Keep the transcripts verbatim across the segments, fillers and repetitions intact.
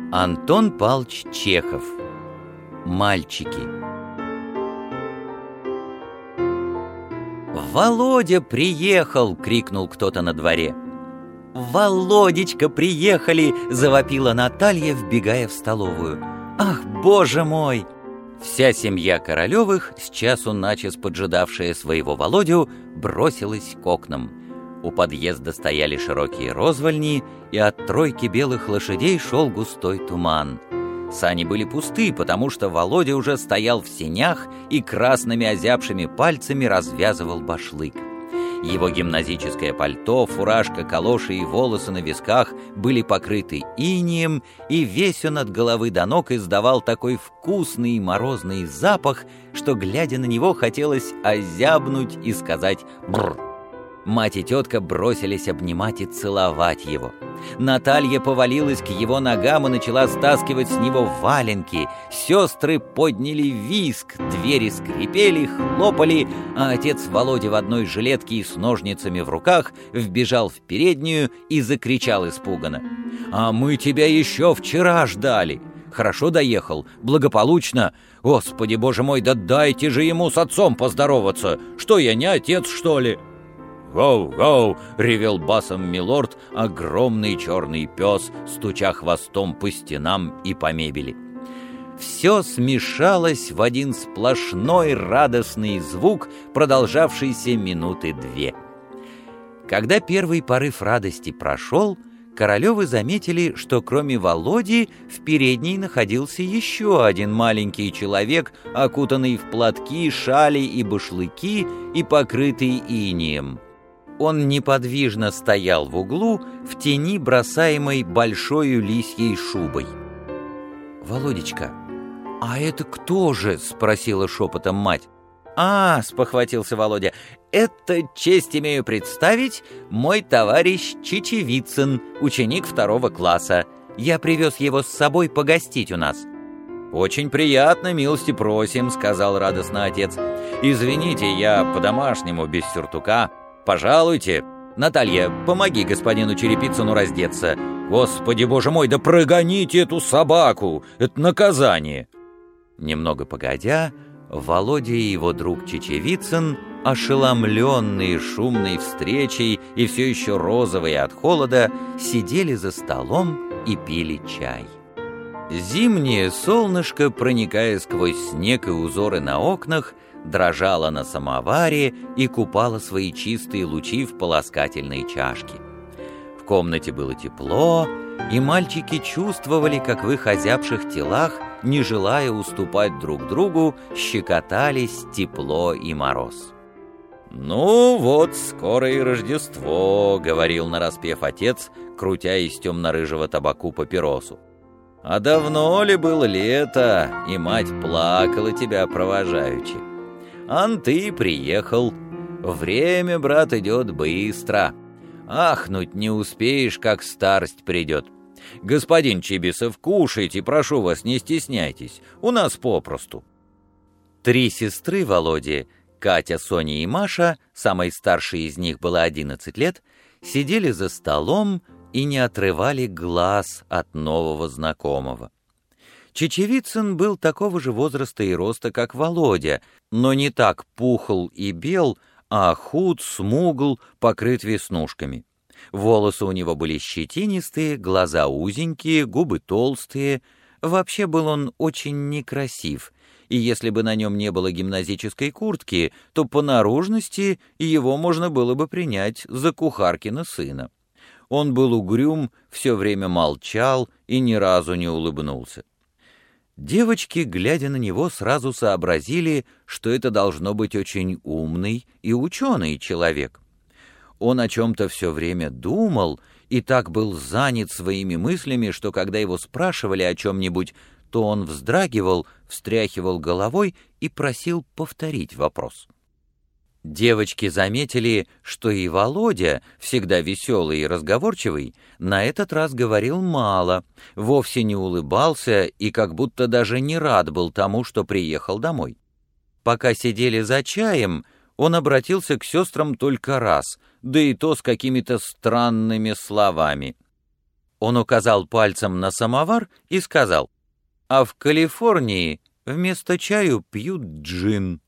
Антон Павлович Чехов. Мальчики. «Володя приехал!» — крикнул кто-то на дворе. «Володечка, приехали!» — завопила Наталья, вбегая в столовую. «Ах, боже мой!» Вся семья Королевых, с часу начас поджидавшая своего Володю, бросилась к окнам. У подъезда стояли широкие розвальни, и от тройки белых лошадей шел густой туман. Сани были пусты, потому что Володя уже стоял в сенях и красными озябшими пальцами развязывал башлык. Его гимназическое пальто, фуражка, калоши и волосы на висках были покрыты инеем, и весь он от головы до ног издавал такой вкусный и морозный запах, что, глядя на него, хотелось озябнуть и сказать «бррр». Мать и тетка бросились обнимать и целовать его. Наталья повалилась к его ногам и начала стаскивать с него валенки. Сестры подняли визг, двери скрипели, хлопали, а отец Володя в одной жилетке и с ножницами в руках вбежал в переднюю и закричал испуганно: «А мы тебя еще вчера ждали! Хорошо доехал, благополучно! Господи, боже мой, да дайте же ему с отцом поздороваться! Что я, не отец, что ли?» «Гоу-гоу!» — ревел басом милорд, огромный черный пес, стуча хвостом по стенам и по мебели. Все смешалось в один сплошной радостный звук, продолжавшийся минуты две. Когда первый порыв радости прошел, Королевы заметили, что кроме Володи в передней находился еще один маленький человек, окутанный в платки, шали и башлыки и покрытый инеем. Он неподвижно стоял в углу, в тени, бросаемой большою лисьей шубой. «Володечка, а это кто же?» — спросила шепотом мать. «А, — спохватился Володя, — это, честь имею представить, мой товарищ Чечевицын, ученик второго класса. Я привез его с собой погостить у нас». «Очень приятно, милости просим», — сказал радостно отец. «Извините, я по-домашнему, без сюртука. Пожалуйте. Наталья, помоги господину Черепицыну раздеться. Господи, боже мой, да прогоните эту собаку! Это наказание!» Немного погодя, Володя и его друг Чечевицын, ошеломленные шумной встречей и все еще розовые от холода, сидели за столом и пили чай. Зимнее солнышко, проникая сквозь снег и узоры на окнах, дрожало на самоваре и купало свои чистые лучи в полоскательной чашке. В комнате было тепло, и мальчики чувствовали, как в их озябших телах, не желая уступать друг другу, щекотались тепло и мороз. «Ну вот, скоро и Рождество», — говорил нараспев отец, крутя из темно-рыжего табаку папиросу. «А давно ли было лето, и мать плакала тебя провожаючи? Ан ты приехал. Время, брат, идет быстро. Ахнуть не успеешь, как старость придет. Господин Чибисов, кушайте, прошу вас, не стесняйтесь. У нас попросту». Три сестры Володи, Катя, Соня и Маша, самой старшей из них было одиннадцать лет, сидели за столом и не отрывали глаз от нового знакомого. Чечевицын был такого же возраста и роста, как Володя, но не так пухл и бел, а худ, смугл, покрыт веснушками. Волосы у него были щетинистые, глаза узенькие, губы толстые. Вообще был он очень некрасив, и если бы на нем не было гимназической куртки, то по наружности его можно было бы принять за кухаркина сына. Он был угрюм, все время молчал и ни разу не улыбнулся. Девочки, глядя на него, сразу сообразили, что это должно быть очень умный и ученый человек. Он о чем-то все время думал и так был занят своими мыслями, что когда его спрашивали о чем-нибудь, то он вздрагивал, встряхивал головой и просил повторить вопрос. Девочки заметили, что и Володя, всегда веселый и разговорчивый, на этот раз говорил мало, вовсе не улыбался и как будто даже не рад был тому, что приехал домой. Пока сидели за чаем, он обратился к сестрам только раз, да и то с какими-то странными словами. Он указал пальцем на самовар и сказал: «А в Калифорнии вместо чаю пьют джин».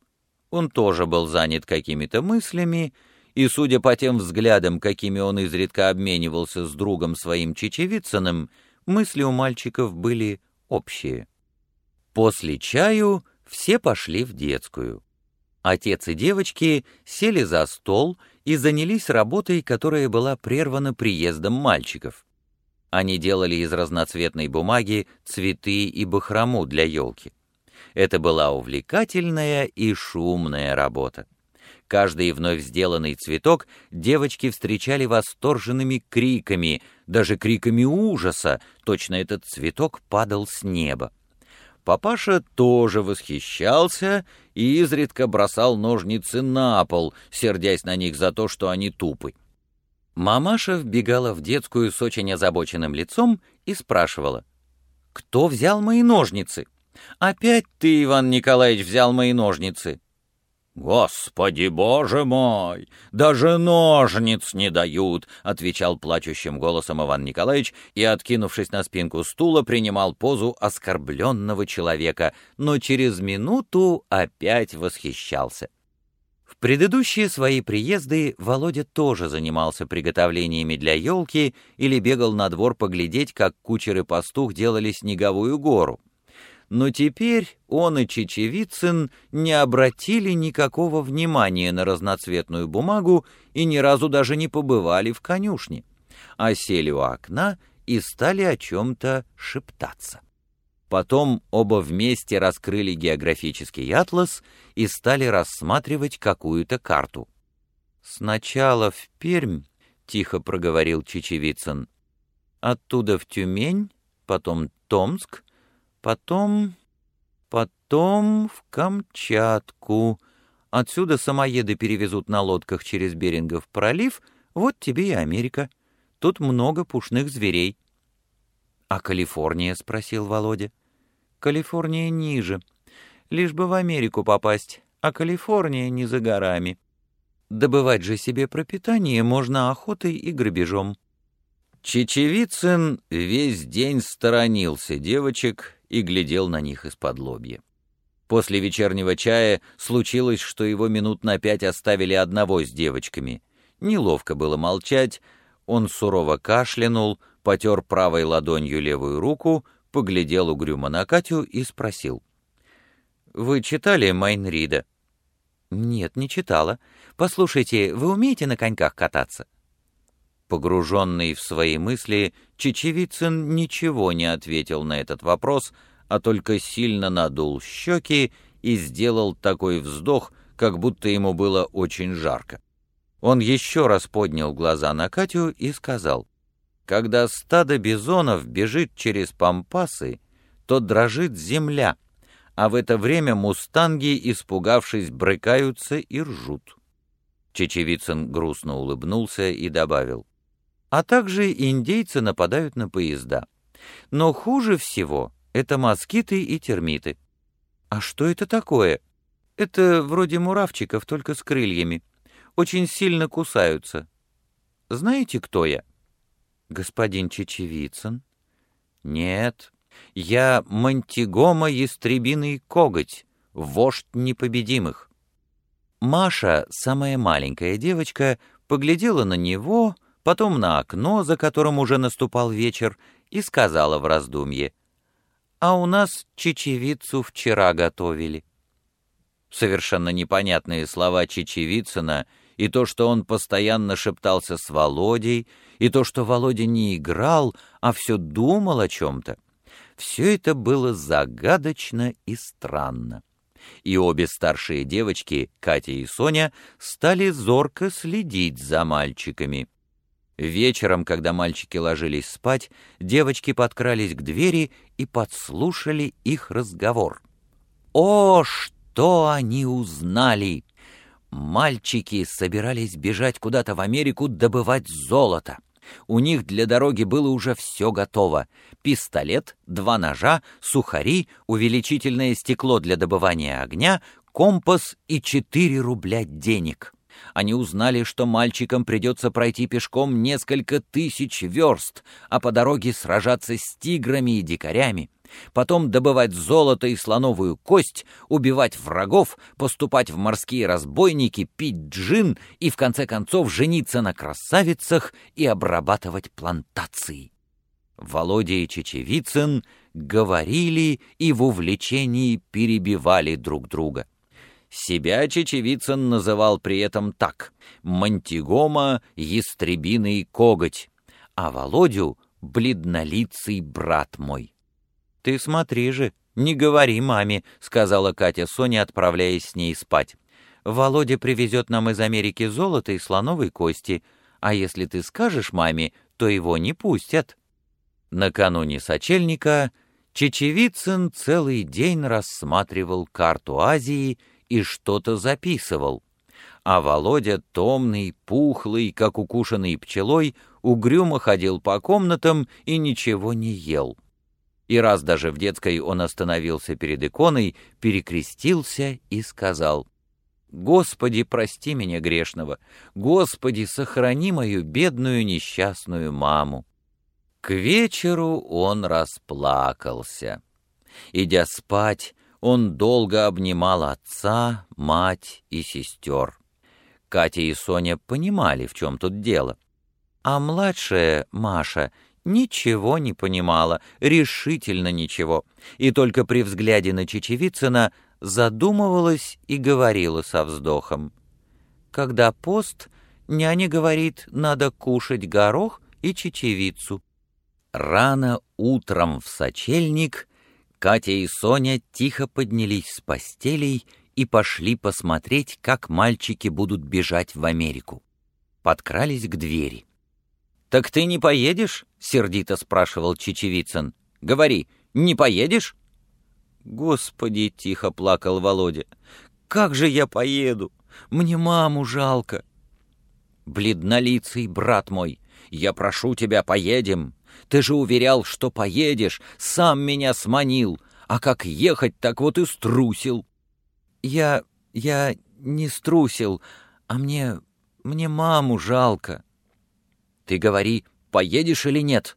Он тоже был занят какими-то мыслями, и, судя по тем взглядам, какими он изредка обменивался с другом своим Чечевицыным, мысли у мальчиков были общие. После чаю все пошли в детскую. Отец и девочки сели за стол и занялись работой, которая была прервана приездом мальчиков. Они делали из разноцветной бумаги цветы и бахрому для елки. Это была увлекательная и шумная работа. Каждый вновь сделанный цветок девочки встречали восторженными криками, даже криками ужаса, точно этот цветок падал с неба. Папаша тоже восхищался и изредка бросал ножницы на пол, сердясь на них за то, что они тупы. Мамаша вбегала в детскую с очень озабоченным лицом и спрашивала: «Кто взял мои ножницы? Опять ты, Иван Николаевич, взял мои ножницы». «Господи, боже мой! Даже ножниц не дают!» — отвечал плачущим голосом Иван Николаевич и, откинувшись на спинку стула, принимал позу оскорбленного человека, но через минуту опять восхищался. В предыдущие свои приезды Володя тоже занимался приготовлениями для елки или бегал на двор поглядеть, как кучер и пастух делали снеговую гору. Но теперь он и Чечевицын не обратили никакого внимания на разноцветную бумагу и ни разу даже не побывали в конюшне, а сели у окна и стали о чем-то шептаться. Потом оба вместе раскрыли географический атлас и стали рассматривать какую-то карту. «Сначала в Пермь», — тихо проговорил Чечевицын, «оттуда в Тюмень, потом Томск, Потом... потом в Камчатку. Отсюда самоеды перевезут на лодках через Берингов пролив. Вот тебе и Америка. Тут много пушных зверей». «А Калифорния?» — спросил Володя. «Калифорния ниже. Лишь бы в Америку попасть, а Калифорния не за горами. Добывать же себе пропитание можно охотой и грабежом». Чечевицын весь день сторонился девочек и глядел на них из-под лобья. После вечернего чая случилось, что его минут на пять оставили одного с девочками. Неловко было молчать, он сурово кашлянул, потер правой ладонью левую руку, поглядел угрюмо на Катю и спросил: «Вы читали Майн Рида?» «Нет, не читала. Послушайте, вы умеете на коньках кататься?» Погруженный в свои мысли, Чечевицын ничего не ответил на этот вопрос, а только сильно надул щеки и сделал такой вздох, как будто ему было очень жарко. Он еще раз поднял глаза на Катю и сказал: «Когда стадо бизонов бежит через пампасы, то дрожит земля, а в это время мустанги, испугавшись, брыкаются и ржут». Чечевицын грустно улыбнулся и добавил: «А также индейцы нападают на поезда. Но хуже всего это москиты и термиты». «А что это такое?» «Это вроде муравчиков, только с крыльями. Очень сильно кусаются. Знаете, кто я?» «Господин Чечевицын?» «Нет, я Монтигомо Ястребиный коготь, вождь непобедимых». Маша, самая маленькая девочка, поглядела на него, потом на окно, за которым уже наступал вечер, и сказала в раздумье: «А у нас чечевицу вчера готовили». Совершенно непонятные слова Чечевицына, и то, что он постоянно шептался с Володей, и то, что Володя не играл, а все думал о чем-то, все это было загадочно и странно. И обе старшие девочки, Катя и Соня, стали зорко следить за мальчиками. Вечером, когда мальчики ложились спать, девочки подкрались к двери и подслушали их разговор. О, что они узнали! Мальчики собирались бежать куда-то в Америку добывать золото. У них для дороги было уже все готово: пистолет, два ножа, сухари, увеличительное стекло для добывания огня, компас и четыре рубля денег. Они узнали, что мальчикам придется пройти пешком несколько тысяч верст, а по дороге сражаться с тиграми и дикарями, потом добывать золото и слоновую кость, убивать врагов, поступать в морские разбойники, пить джин и, в конце концов, жениться на красавицах и обрабатывать плантации. Володя и Чечевицын говорили и в увлечении перебивали друг друга. Себя Чечевицын называл при этом так: «Монтигома — ястребиный коготь», а Володю — «бледнолицый брат мой». «Ты смотри же, не говори маме», — сказала Катя Соне, отправляясь с ней спать. «Володя привезет нам из Америки золото и слоновой кости, а если ты скажешь маме, то его не пустят». Накануне сочельника Чечевицын целый день рассматривал карту Азии и что-то записывал, а Володя, томный, пухлый, как укушенный пчелой, угрюмо ходил по комнатам и ничего не ел. И раз даже в детской он остановился перед иконой, перекрестился и сказал: «Господи, прости меня грешного! Господи, сохрани мою бедную несчастную маму!» К вечеру он расплакался. Идя спать, он долго обнимал отца, мать и сестер. Катя и Соня понимали, в чем тут дело. А младшая, Маша, ничего не понимала, решительно ничего, и только при взгляде на Чечевицына задумывалась и говорила со вздохом: «Когда пост, няня говорит, надо кушать горох и чечевицу». Рано утром в сочельник Катя и Соня тихо поднялись с постелей и пошли посмотреть, как мальчики будут бежать в Америку. Подкрались к двери. «Так ты не поедешь?» — сердито спрашивал Чечевицын. «Говори, не поедешь?» «Господи!» — тихо плакал Володя. «Как же я поеду? Мне маму жалко!» «Бледнолицый брат мой, я прошу тебя, поедем. Ты же уверял, что поедешь, сам меня сманил, а как ехать, так вот и струсил». «Я... я не струсил, а мне... мне маму жалко». «Ты говори, поедешь или нет?»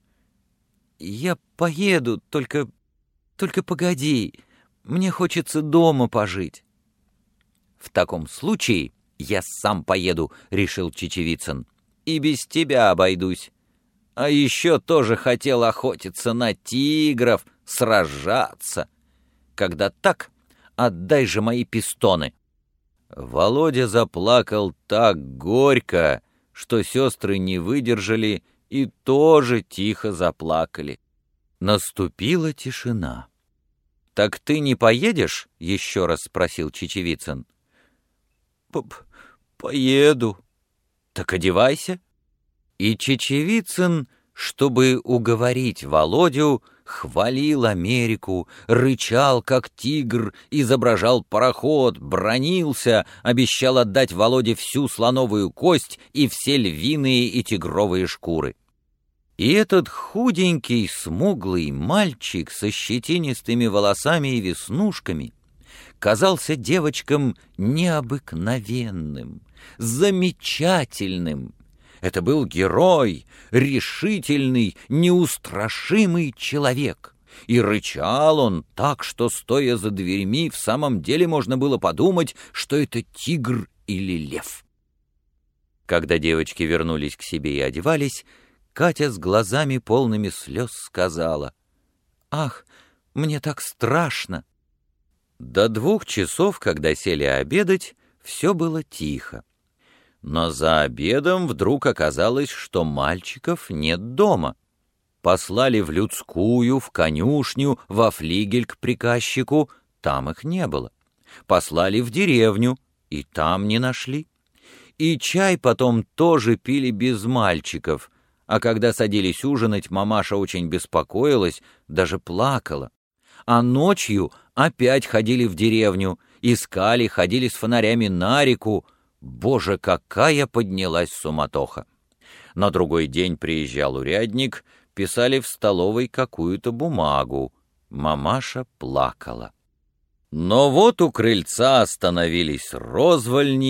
«Я поеду, только... только погоди, мне хочется дома пожить». «В таком случае я сам поеду», — решил Чечевицын, — «и без тебя обойдусь. А еще тоже хотел охотиться на тигров, сражаться. Когда так, отдай же мои пистоны». Володя заплакал так горько, что сестры не выдержали и тоже тихо заплакали. Наступила тишина. «Так ты не поедешь?» — еще раз спросил Чечевицын. «Поеду». «Так одевайся». И Чечевицын, чтобы уговорить Володю, хвалил Америку, рычал, как тигр, изображал пароход, бранился, обещал отдать Володе всю слоновую кость и все львиные и тигровые шкуры. И этот худенький, смуглый мальчик со щетинистыми волосами и веснушками казался девочкам необыкновенным, замечательным. Это был герой, решительный, неустрашимый человек. И рычал он так, что, стоя за дверьми, в самом деле можно было подумать, что это тигр или лев. Когда девочки вернулись к себе и одевались, Катя с глазами полными слез сказала: «Ах, мне так страшно!» До двух часов, когда сели обедать, все было тихо. Но за обедом вдруг оказалось, что мальчиков нет дома. Послали в людскую, в конюшню, во флигель к приказчику, там их не было. Послали в деревню, и там не нашли. И чай потом тоже пили без мальчиков, а когда садились ужинать, мамаша очень беспокоилась, даже плакала. А ночью опять ходили в деревню, искали, ходили с фонарями на реку. Боже, какая поднялась суматоха! На другой день приезжал урядник, писали в столовой какую-то бумагу. Мамаша плакала. Но вот у крыльца остановились розвольни,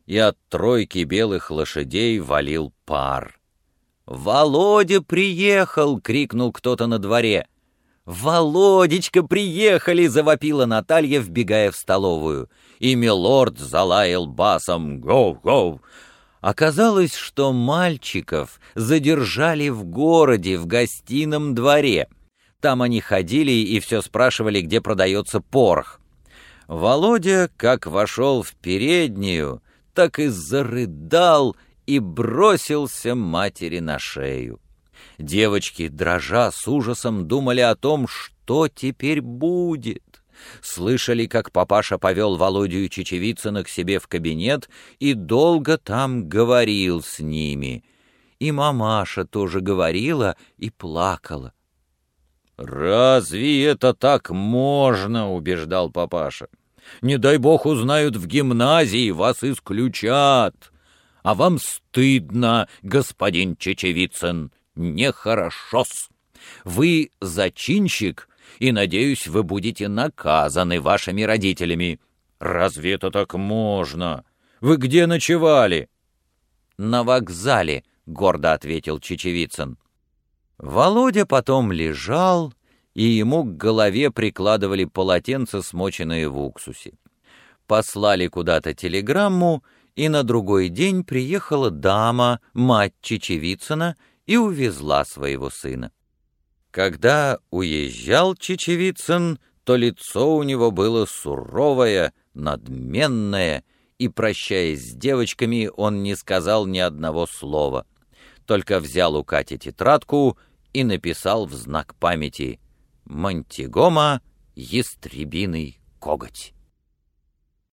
и от тройки белых лошадей валил пар. «Володя приехал!» — крикнул кто-то на дворе. «Володечка, приехали!» — завопила Наталья, вбегая в столовую. И милорд залаял басом «Гоу-гоу!». Оказалось, что мальчиков задержали в городе, в гостином дворе. Там они ходили и все спрашивали, где продается порох. Володя, как вошел в переднюю, так и зарыдал и бросился матери на шею. Девочки, дрожа с ужасом, думали о том, что теперь будет. Слышали, как папаша повел Володю и Чечевицына к себе в кабинет и долго там говорил с ними. И мамаша тоже говорила и плакала. «Разве это так можно?» — убеждал папаша. «Не дай бог узнают в гимназии, вас исключат. А вам стыдно, господин Чечевицын, нехорошо-с. Вы зачинщик, и, надеюсь, вы будете наказаны вашими родителями. Разве это так можно? Вы где ночевали?» «На вокзале», — гордо ответил Чечевицын. Володя потом лежал, и ему к голове прикладывали полотенце, смоченное в уксусе. Послали куда-то телеграмму, и на другой день приехала дама, мать Чечевицына, и увезла своего сына. Когда уезжал Чечевицын, то лицо у него было суровое, надменное, и, прощаясь с девочками, он не сказал ни одного слова, только взял у Кати тетрадку и написал в знак памяти «Монтигомо, ястребиный коготь».